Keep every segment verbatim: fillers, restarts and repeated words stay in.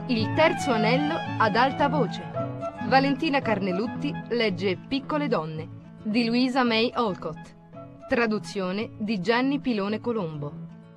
Il terzo anello ad alta voce. Valentina Carnelutti legge Piccole donne di Louisa May Alcott. Traduzione di Gianni Pilone Colombo.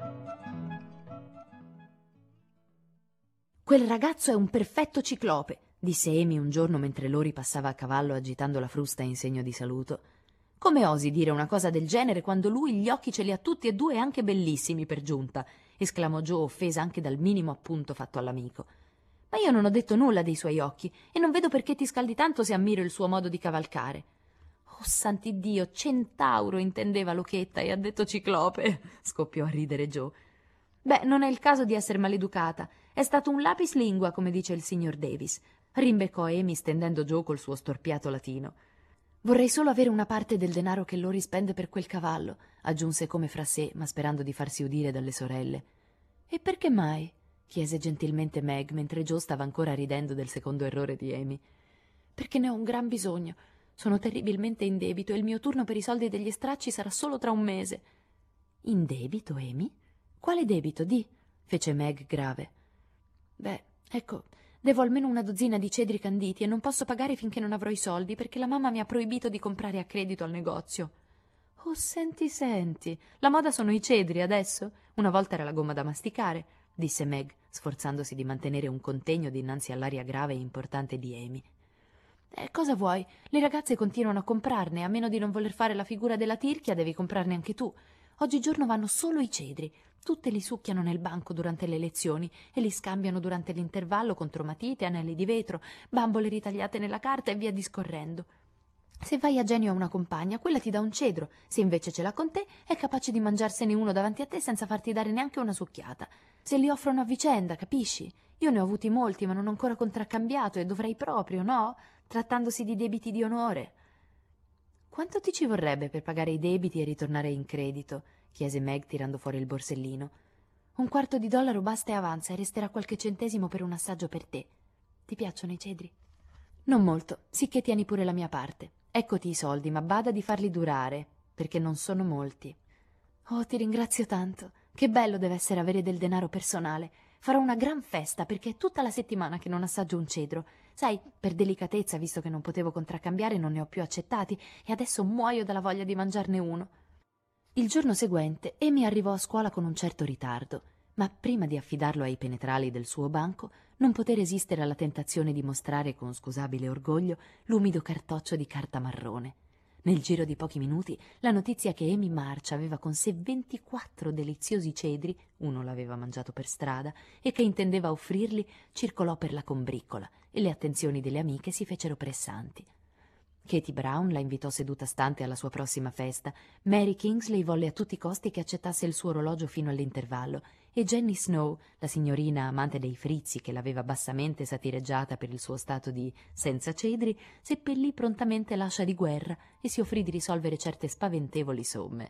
Quel ragazzo è un perfetto ciclope, disse Amy un giorno mentre Lori passava a cavallo agitando la frusta in segno di saluto. Come osi dire una cosa del genere quando lui gli occhi ce li ha tutti e due, anche bellissimi per giunta? Esclamò Joe, offesa anche dal minimo appunto fatto all'amico. Ma io non ho detto nulla dei suoi occhi e non vedo perché ti scaldi tanto se ammiro il suo modo di cavalcare. Oh, santiddio, centauro intendeva Luchetta e ha detto ciclope, scoppiò a ridere Joe. Beh, non è il caso di essere maleducata, è stato un lapis lingua, come dice il signor Davis, rimbeccò Amy stendendo Joe col suo storpiato latino. Vorrei solo avere una parte del denaro che Lori spende per quel cavallo, aggiunse come fra sé, ma sperando di farsi udire dalle sorelle. E perché mai? Chiese gentilmente Meg, mentre Joe stava ancora ridendo del secondo errore di Amy. Perché ne ho un gran bisogno. Sono terribilmente in debito e il mio turno per i soldi degli stracci sarà solo tra un mese. In debito, Amy? Quale debito, di? Fece Meg grave. Beh, ecco, devo almeno una dozzina di cedri canditi e non posso pagare finché non avrò i soldi perché la mamma mi ha proibito di comprare a credito al negozio. Oh, senti, senti, la moda sono i cedri adesso? Una volta era la gomma da masticare, disse Meg, sforzandosi di mantenere un contegno dinanzi all'aria grave e importante di Amy. Eh, cosa vuoi? Le ragazze continuano a comprarne, a meno di non voler fare la figura della tirchia, devi comprarne anche tu. Oggigiorno vanno solo i cedri. Tutte li succhiano nel banco durante le lezioni e li scambiano durante l'intervallo contro matite, anelli di vetro, bambole ritagliate nella carta e via discorrendo. Se vai a genio a una compagna, quella ti dà un cedro. Se invece ce l'ha con te, è capace di mangiarsene uno davanti a te senza farti dare neanche una succhiata. Se li offrono a vicenda, capisci? Io ne ho avuti molti, ma non ho ancora contraccambiato e dovrei proprio, no? Trattandosi di debiti di onore. Quanto ti ci vorrebbe per pagare i debiti e ritornare in credito? Chiese Meg tirando fuori il borsellino. Un quarto di dollaro basta e avanza e resterà qualche centesimo per un assaggio per te. Ti piacciono i cedri? Non molto, sicché tieni pure la mia parte. Eccoti i soldi, ma bada di farli durare, perché non sono molti. Oh, ti ringrazio tanto. Che bello deve essere avere del denaro personale. Farò una gran festa, perché è tutta la settimana che non assaggio un cedro. Sai, per delicatezza, visto che non potevo contraccambiare, non ne ho più accettati e adesso muoio dalla voglia di mangiarne uno. Il giorno seguente Amy arrivò a scuola con un certo ritardo, ma prima di affidarlo ai penetrali del suo banco non poté resistere alla tentazione di mostrare con scusabile orgoglio l'umido cartoccio di carta marrone. Nel giro di pochi minuti la notizia che Amy March aveva con sé ventiquattro deliziosi cedri, uno l'aveva mangiato per strada, e che intendeva offrirli, circolò per la combriccola e le attenzioni delle amiche si fecero pressanti. Katie Brown la invitò seduta stante alla sua prossima festa, Mary Kingsley volle a tutti i costi che accettasse il suo orologio fino all'intervallo e Jenny Snow, la signorina amante dei frizzi che l'aveva bassamente satireggiata per il suo stato di senza cedri, seppellì prontamente l'ascia di guerra e si offrì di risolvere certe spaventevoli somme.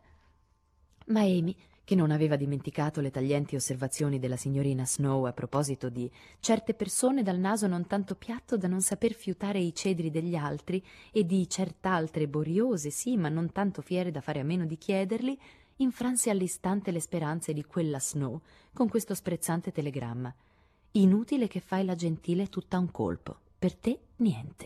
Ma Amy, che non aveva dimenticato le taglienti osservazioni della signorina Snow a proposito di certe persone dal naso non tanto piatto da non saper fiutare i cedri degli altri e di cert'altre boriose, sì, ma non tanto fiere da fare a meno di chiederli, infranse all'istante le speranze di quella Snow con questo sprezzante telegramma. Inutile che fai la gentile tutta a un colpo. Per te niente.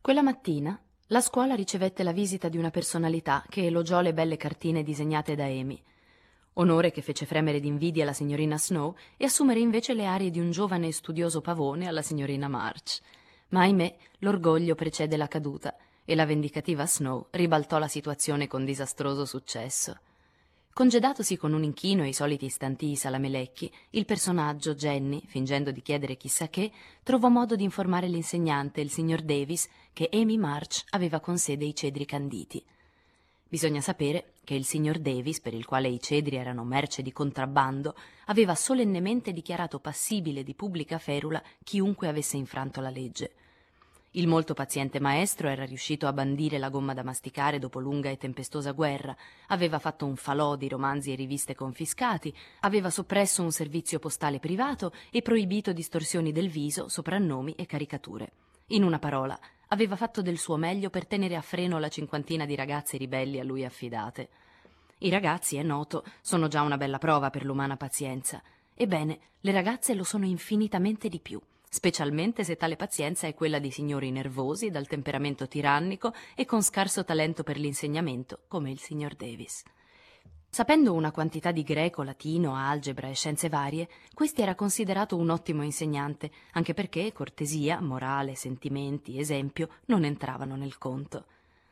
Quella mattina la scuola ricevette la visita di una personalità che elogiò le belle cartine disegnate da Amy. Onore che fece fremere d'invidia la signorina Snow e assumere invece le arie di un giovane e studioso pavone alla signorina March. Ma ahimè, l'orgoglio precede la caduta e la vendicativa Snow ribaltò la situazione con disastroso successo. Congedatosi con un inchino e i soliti istantii salamelecchi, il personaggio, Jenny, fingendo di chiedere chissà che, trovò modo di informare l'insegnante, il signor Davis, che Amy March aveva con sé dei cedri canditi. Bisogna sapere che il signor Davis, per il quale i cedri erano merce di contrabbando, aveva solennemente dichiarato passibile di pubblica ferula chiunque avesse infranto la legge. Il molto paziente maestro era riuscito a bandire la gomma da masticare dopo lunga e tempestosa guerra, aveva fatto un falò di romanzi e riviste confiscati, aveva soppresso un servizio postale privato e proibito distorsioni del viso, soprannomi e caricature. In una parola, aveva fatto del suo meglio per tenere a freno la cinquantina di ragazze ribelli a lui affidate. I ragazzi, è noto, sono già una bella prova per l'umana pazienza. Ebbene, le ragazze lo sono infinitamente di più, specialmente se tale pazienza è quella di signori nervosi, dal temperamento tirannico e con scarso talento per l'insegnamento, come il signor Davis. Sapendo una quantità di greco, latino, algebra e scienze varie, questi era considerato un ottimo insegnante, anche perché cortesia, morale, sentimenti, esempio non entravano nel conto.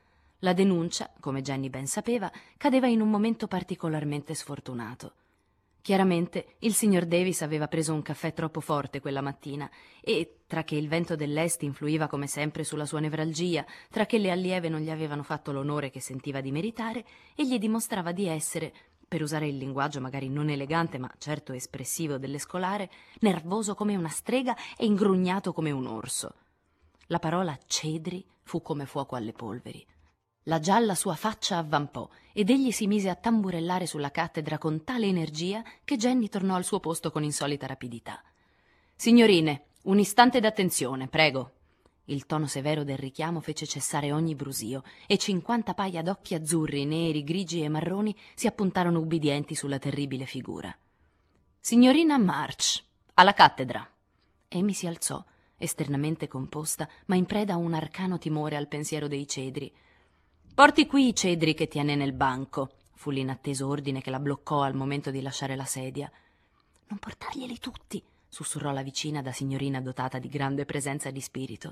La denuncia, come Jenny ben sapeva, cadeva in un momento particolarmente sfortunato. Chiaramente il signor Davis aveva preso un caffè troppo forte quella mattina e, tra che il vento dell'est influiva come sempre sulla sua nevralgia, tra che le allieve non gli avevano fatto l'onore che sentiva di meritare, egli dimostrava di essere, per usare il linguaggio magari non elegante ma certo espressivo delle scolare, nervoso come una strega e ingrugnato come un orso. La parola cedri fu come fuoco alle polveri. La gialla sua faccia avvampò ed egli si mise a tamburellare sulla cattedra con tale energia che Jenny tornò al suo posto con insolita rapidità. «Signorine, un istante d'attenzione, prego». Il tono severo del richiamo fece cessare ogni brusio e cinquanta paia d'occhi azzurri, neri, grigi e marroni si appuntarono ubbidienti sulla terribile figura. «Signorina March, alla cattedra». Amy si alzò, esternamente composta, ma in preda a un arcano timore al pensiero dei cedri. «Porti qui i cedri che tiene nel banco», fu l'inatteso ordine che la bloccò al momento di lasciare la sedia. «Non portarglieli tutti», sussurrò la vicina da signorina dotata di grande presenza di spirito.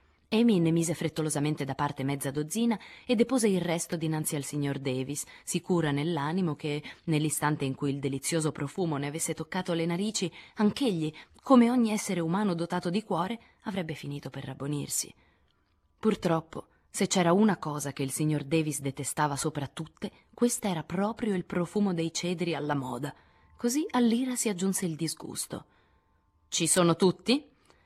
Amy ne mise frettolosamente da parte mezza dozzina e depose il resto dinanzi al signor Davis, sicura nell'animo che, nell'istante in cui il delizioso profumo ne avesse toccato le narici, anch'egli, come ogni essere umano dotato di cuore, avrebbe finito per rabbonirsi. Purtroppo, se c'era una cosa che il signor Davis detestava sopra tutte, questa era proprio il profumo dei cedri alla moda. Così all'ira si aggiunse il disgusto. «Ci sono tutti?»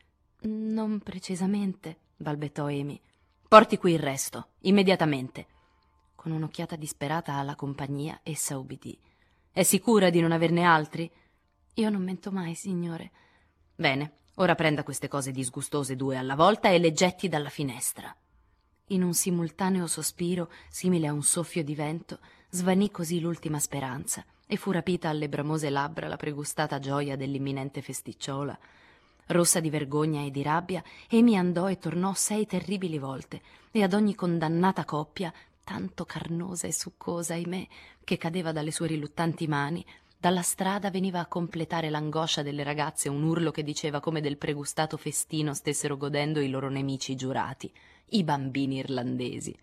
«Non precisamente», balbettò Amy. «Porti qui il resto, immediatamente». Con un'occhiata disperata alla compagnia, essa ubbidì. «È sicura di non averne altri?» «Io non mento mai, signore». «Bene, ora prenda queste cose disgustose due alla volta e le getti dalla finestra». In un simultaneo sospiro, simile a un soffio di vento, svanì così l'ultima speranza e fu rapita alle bramose labbra la pregustata gioia dell'imminente festicciola. Rossa di vergogna e di rabbia, Amy andò e tornò sei terribili volte, e ad ogni condannata coppia, tanto carnosa e succosa, ahimè, che cadeva dalle sue riluttanti mani, dalla strada veniva a completare l'angoscia delle ragazze un urlo che diceva come del pregustato festino stessero godendo i loro nemici giurati, i bambini irlandesi.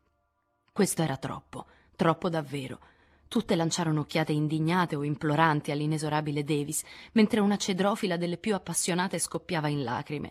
Questo era troppo, troppo davvero. Tutte lanciarono occhiate indignate o imploranti all'inesorabile Davis, mentre una cedrofila delle più appassionate scoppiava in lacrime.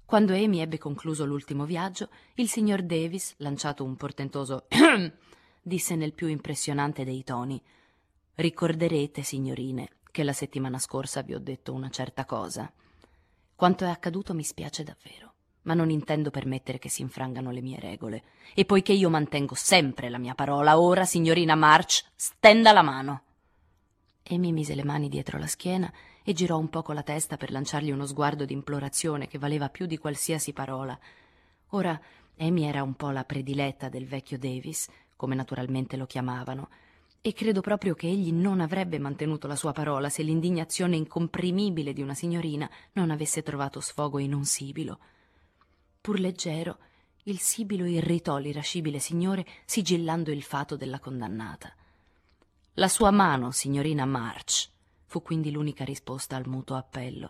Quando Amy ebbe concluso l'ultimo viaggio, il signor Davis, lanciato un portentoso disse nel più impressionante dei toni: «Ricorderete, signorine, che la settimana scorsa vi ho detto una certa cosa. Quanto è accaduto mi spiace davvero, ma non intendo permettere che si infrangano le mie regole. E poiché io mantengo sempre la mia parola, ora, signorina March, stenda la mano». Amy mise le mani dietro la schiena e girò un poco la testa per lanciargli uno sguardo di implorazione che valeva più di qualsiasi parola. Ora Amy era un po' la prediletta del vecchio Davis, come naturalmente lo chiamavano, e credo proprio che egli non avrebbe mantenuto la sua parola se l'indignazione incomprimibile di una signorina non avesse trovato sfogo in un sibilo. Pur leggero, il sibilo irritò l'irascibile signore, sigillando il fato della condannata. «La sua mano, signorina March», fu quindi l'unica risposta al muto appello.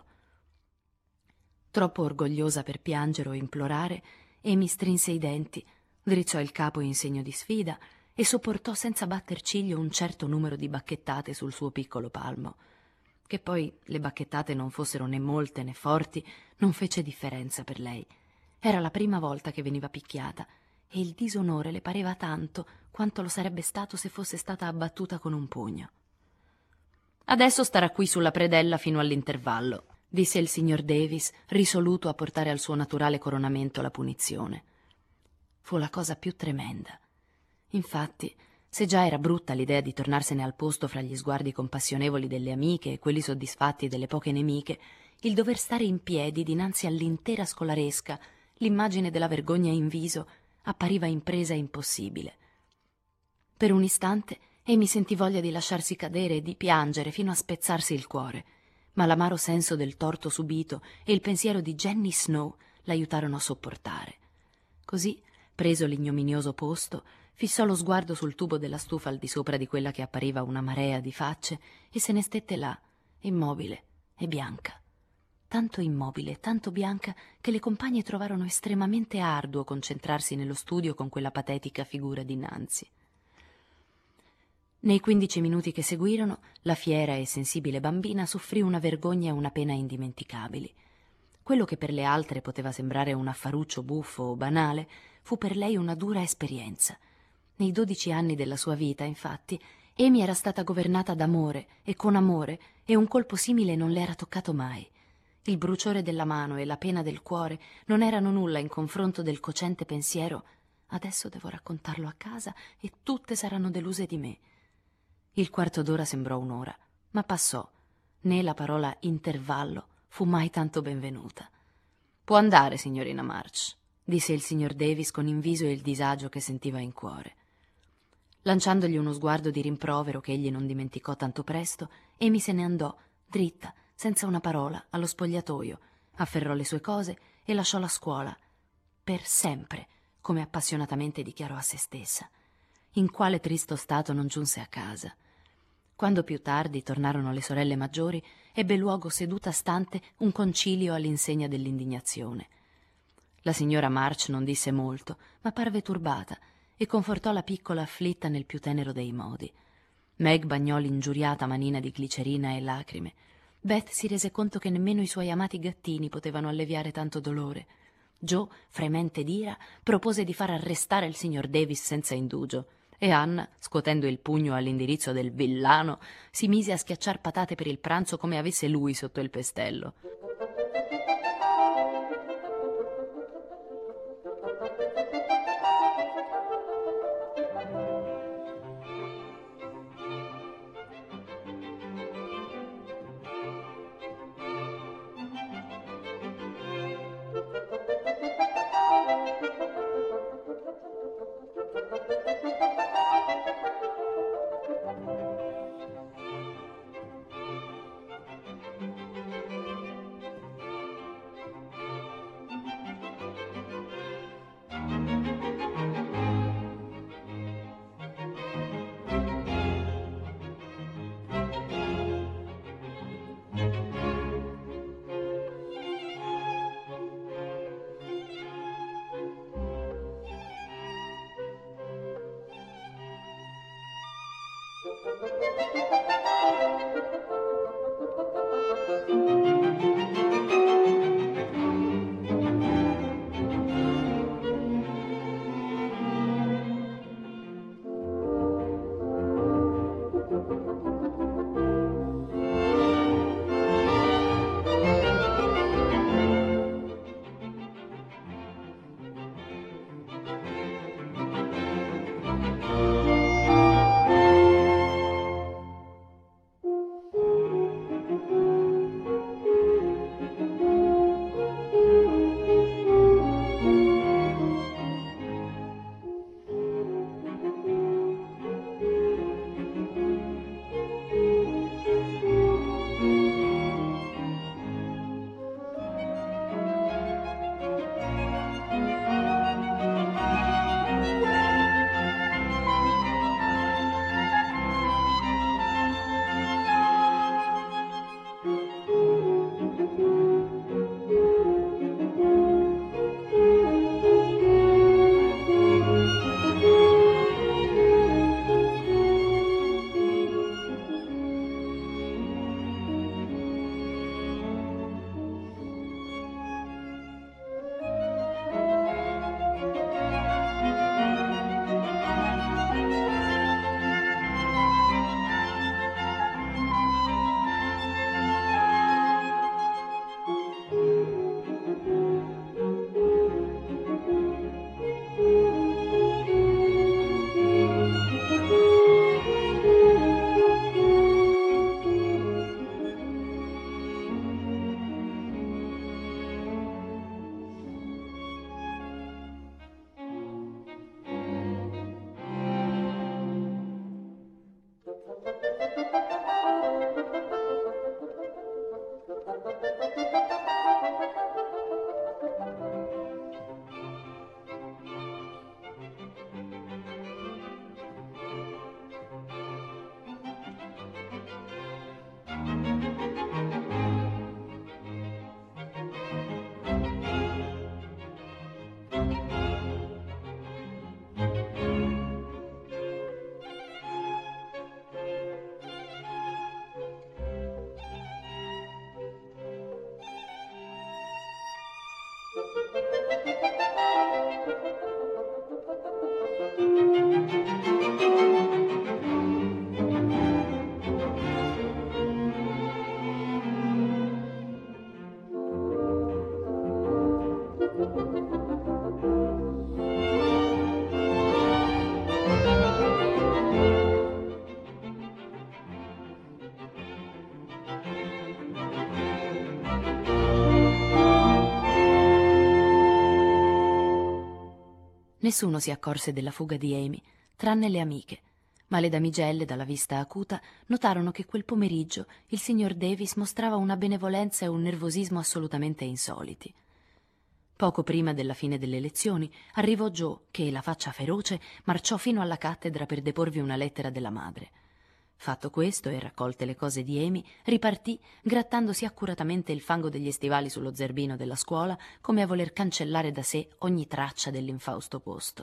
Troppo orgogliosa per piangere o implorare, Amy strinse i denti, drizzò il capo in segno di sfida e sopportò senza batter ciglio un certo numero di bacchettate sul suo piccolo palmo. Che poi le bacchettate non fossero né molte né forti, non fece differenza per lei. Era la prima volta che veniva picchiata e il disonore le pareva tanto quanto lo sarebbe stato se fosse stata abbattuta con un pugno. «Adesso starà qui sulla predella fino all'intervallo», disse il signor Davis, risoluto a portare al suo naturale coronamento la punizione. Fu la cosa più tremenda. Infatti, se già era brutta l'idea di tornarsene al posto fra gli sguardi compassionevoli delle amiche e quelli soddisfatti delle poche nemiche, il dover stare in piedi dinanzi all'intera scolaresca, l'immagine della vergogna in viso, appariva impresa impossibile. Per un istante Amy sentì voglia di lasciarsi cadere e di piangere fino a spezzarsi il cuore, ma l'amaro senso del torto subito e il pensiero di Jenny Snow l'aiutarono a sopportare. Così, preso l'ignominioso posto, fissò lo sguardo sul tubo della stufa al di sopra di quella che appariva una marea di facce e se ne stette là, immobile e bianca. Tanto immobile e tanto bianca che le compagne trovarono estremamente arduo concentrarsi nello studio con quella patetica figura dinanzi. Nei quindici minuti che seguirono, la fiera e sensibile bambina soffrì una vergogna e una pena indimenticabili. Quello che per le altre poteva sembrare un affaruccio buffo o banale, fu per lei una dura esperienza. Nei dodici anni della sua vita, infatti, Amy era stata governata d'amore e con amore, e un colpo simile non le era toccato mai. Il bruciore della mano e la pena del cuore non erano nulla in confronto del cocente pensiero: adesso devo raccontarlo a casa e tutte saranno deluse di me. Il quarto d'ora sembrò un'ora, ma passò. Né la parola intervallo fu mai tanto benvenuta. «Può andare, signorina March», disse il signor Davis con inviso e il disagio che sentiva in cuore. Lanciandogli uno sguardo di rimprovero che egli non dimenticò tanto presto, Amy se ne andò, dritta, senza una parola, allo spogliatoio, afferrò le sue cose e lasciò la scuola. Per sempre, come appassionatamente dichiarò a se stessa. In quale tristo stato non giunse a casa. Quando più tardi tornarono le sorelle maggiori, ebbe luogo seduta stante un concilio all'insegna dell'indignazione. La signora March non disse molto, ma parve turbata, e confortò la piccola afflitta nel più tenero dei modi. Meg bagnò l'ingiuriata manina di glicerina e lacrime. Beth si rese conto che nemmeno i suoi amati gattini potevano alleviare tanto dolore. Joe, fremente d'ira, propose di far arrestare il signor Davis senza indugio, e Anna, scuotendo il pugno all'indirizzo del villano, si mise a schiacciar patate per il pranzo come avesse lui sotto il pestello. Nessuno si accorse della fuga di Amy, tranne le amiche, ma le damigelle, dalla vista acuta, notarono che quel pomeriggio il signor Davis mostrava una benevolenza e un nervosismo assolutamente insoliti. Poco prima della fine delle lezioni arrivò Joe, che, la faccia feroce, marciò fino alla cattedra per deporvi una lettera della madre. Fatto questo e raccolte le cose di Amy, ripartì grattandosi accuratamente il fango degli stivali sullo zerbino della scuola, come a voler cancellare da sé ogni traccia dell'infausto posto.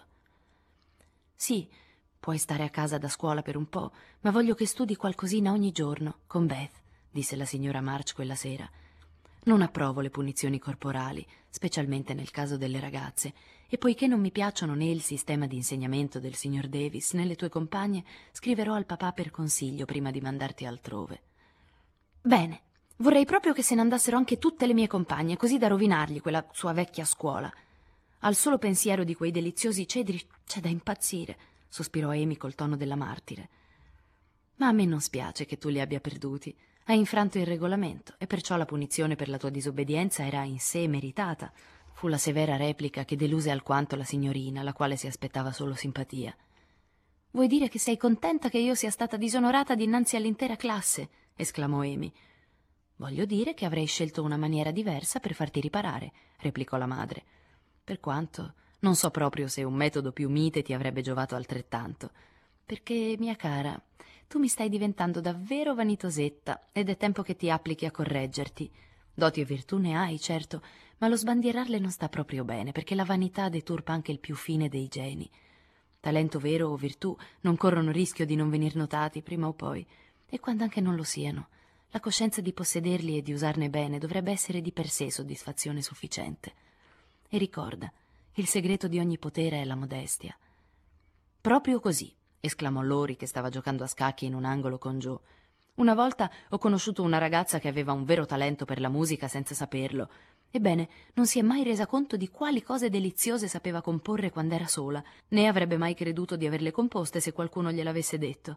«Sì, puoi stare a casa da scuola per un po', ma voglio che studi qualcosina ogni giorno, con Beth», disse la signora March quella sera. «Non approvo le punizioni corporali, specialmente nel caso delle ragazze, e poiché non mi piacciono né il sistema di insegnamento del signor Davis né le tue compagne, scriverò al papà per consiglio prima di mandarti altrove». «Bene, vorrei proprio che se ne andassero anche tutte le mie compagne, così da rovinargli quella sua vecchia scuola. Al solo pensiero di quei deliziosi cedri c'è da impazzire», sospirò Amy col tono della martire. «Ma a me non spiace che tu li abbia perduti. Hai infranto il regolamento e perciò la punizione per la tua disobbedienza era in sé meritata», fu la severa replica che deluse alquanto la signorina, la quale si aspettava solo simpatia. «Vuoi dire che sei contenta che io sia stata disonorata dinanzi all'intera classe?» esclamò Amy. «Voglio dire che avrei scelto una maniera diversa per farti riparare», replicò la madre. «Per quanto non so proprio se un metodo più mite ti avrebbe giovato altrettanto, perché, mia cara, tu mi stai diventando davvero vanitosetta ed è tempo che ti applichi a correggerti. Doti e virtù ne hai, certo, ma lo sbandierarle non sta proprio bene, perché la vanità deturpa anche il più fine dei geni. Talento vero o virtù non corrono rischio di non venir notati prima o poi, e quando anche non lo siano, la coscienza di possederli e di usarne bene dovrebbe essere di per sé soddisfazione sufficiente. E ricorda, il segreto di ogni potere è la modestia». «Proprio così», esclamò Lori, che stava giocando a scacchi in un angolo con Joe. «Una volta ho conosciuto una ragazza che aveva un vero talento per la musica senza saperlo. Ebbene, non si è mai resa conto di quali cose deliziose sapeva comporre quando era sola, né avrebbe mai creduto di averle composte se qualcuno gliel'avesse detto.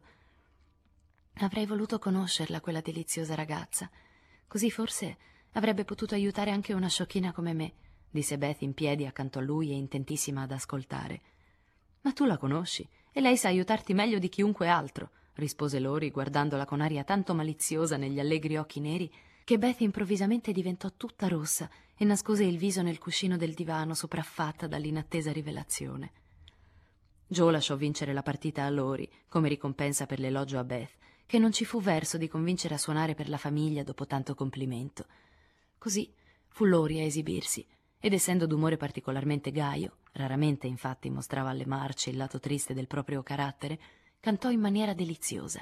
Avrei voluto conoscerla, quella deliziosa ragazza. Così forse avrebbe potuto aiutare anche una sciocchina come me», disse Beth in piedi accanto a lui e intentissima ad ascoltare. «Ma tu la conosci e lei sa aiutarti meglio di chiunque altro», rispose Lori, guardandola con aria tanto maliziosa negli allegri occhi neri che Beth improvvisamente diventò tutta rossa e nascose il viso nel cuscino del divano, sopraffatta dall'inattesa rivelazione. Joe lasciò vincere la partita a Lori come ricompensa per l'elogio a Beth, che non ci fu verso di convincere a suonare per la famiglia dopo tanto complimento. Così fu Lori a esibirsi, ed essendo d'umore particolarmente gaio, raramente infatti mostrava alle March il lato triste del proprio carattere, cantò in maniera deliziosa.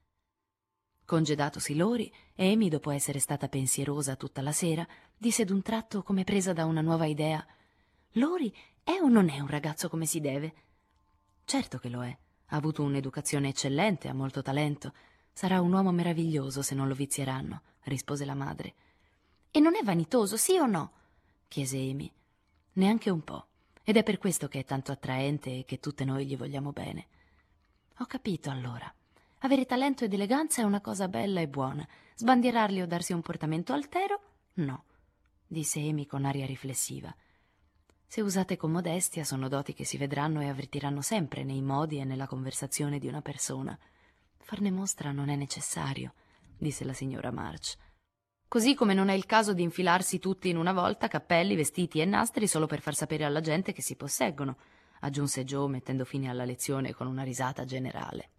Congedatosi Lori, Amy, dopo essere stata pensierosa tutta la sera, disse d'un tratto, come presa da una nuova idea: «Lori è o non è un ragazzo come si deve?» «Certo che lo è. Ha avuto un'educazione eccellente, ha molto talento. Sarà un uomo meraviglioso se non lo vizieranno», rispose la madre. «E non è vanitoso, sì o no?» chiese Amy. «Neanche un po'. Ed è per questo che è tanto attraente e che tutte noi gli vogliamo bene». «Ho capito, allora. Avere talento ed eleganza è una cosa bella e buona. Sbandierarli o darsi un portamento altero? No», disse Amy con aria riflessiva. «Se usate con modestia sono doti che si vedranno e avvertiranno sempre nei modi e nella conversazione di una persona. Farne mostra non è necessario», disse la signora March. «Così come non è il caso di infilarsi tutti in una volta cappelli, vestiti e nastri solo per far sapere alla gente che si posseggono», aggiunse Joe, mettendo fine alla lezione con una risata generale.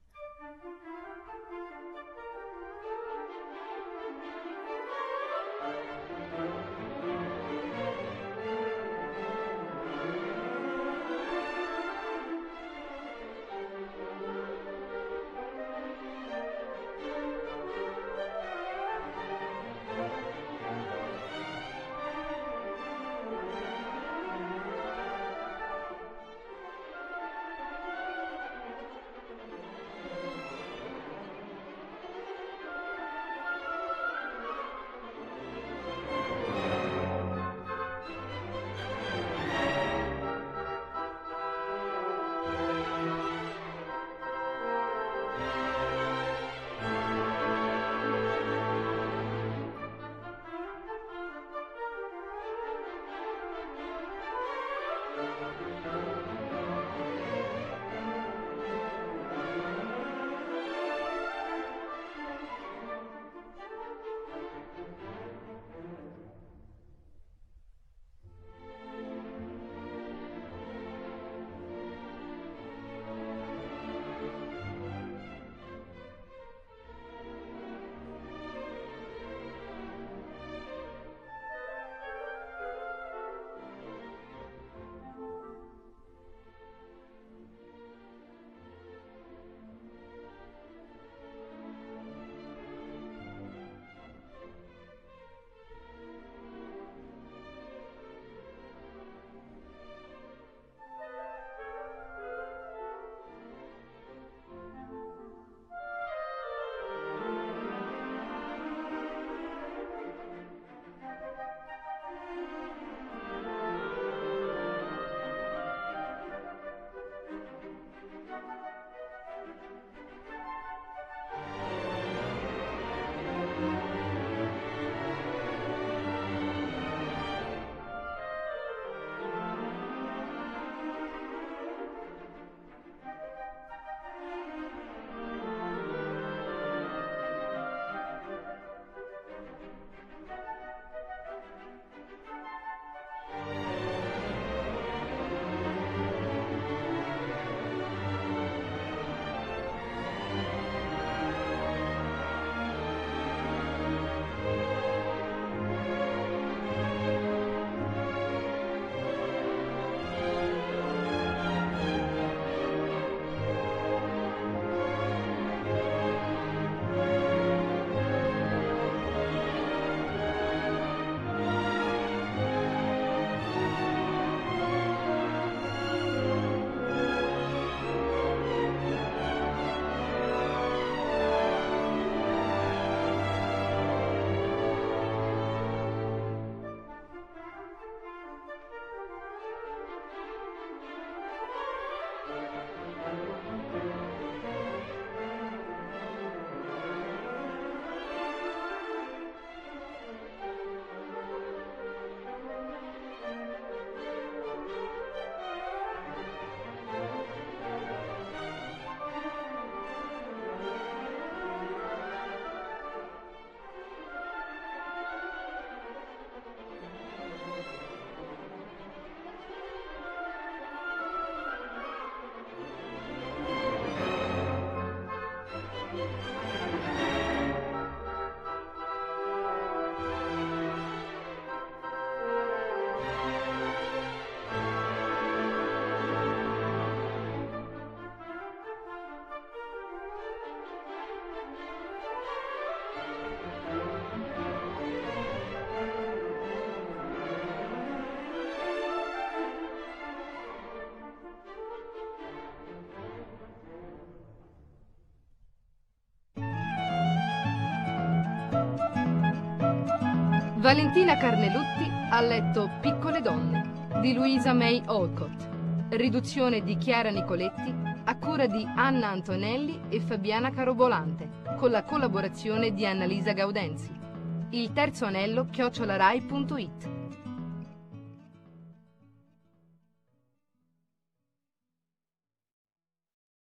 Valentina Carnelutti ha letto Piccole donne di Louisa May Alcott. Riduzione di Chiara Nicoletti a cura di Anna Antonelli e Fabiana Carobolante, con la collaborazione di Annalisa Gaudenzi. Il terzo anello chiocciola rai punto it.